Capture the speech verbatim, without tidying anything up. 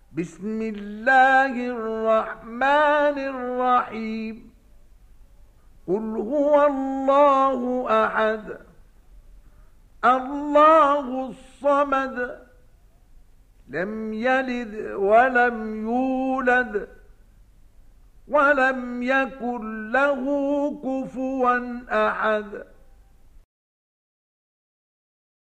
بسم الله الرحمن الرحيم قل هو الله أحد الله الصمد لم يلد ولم يولد ولم يكن له كفوا أحد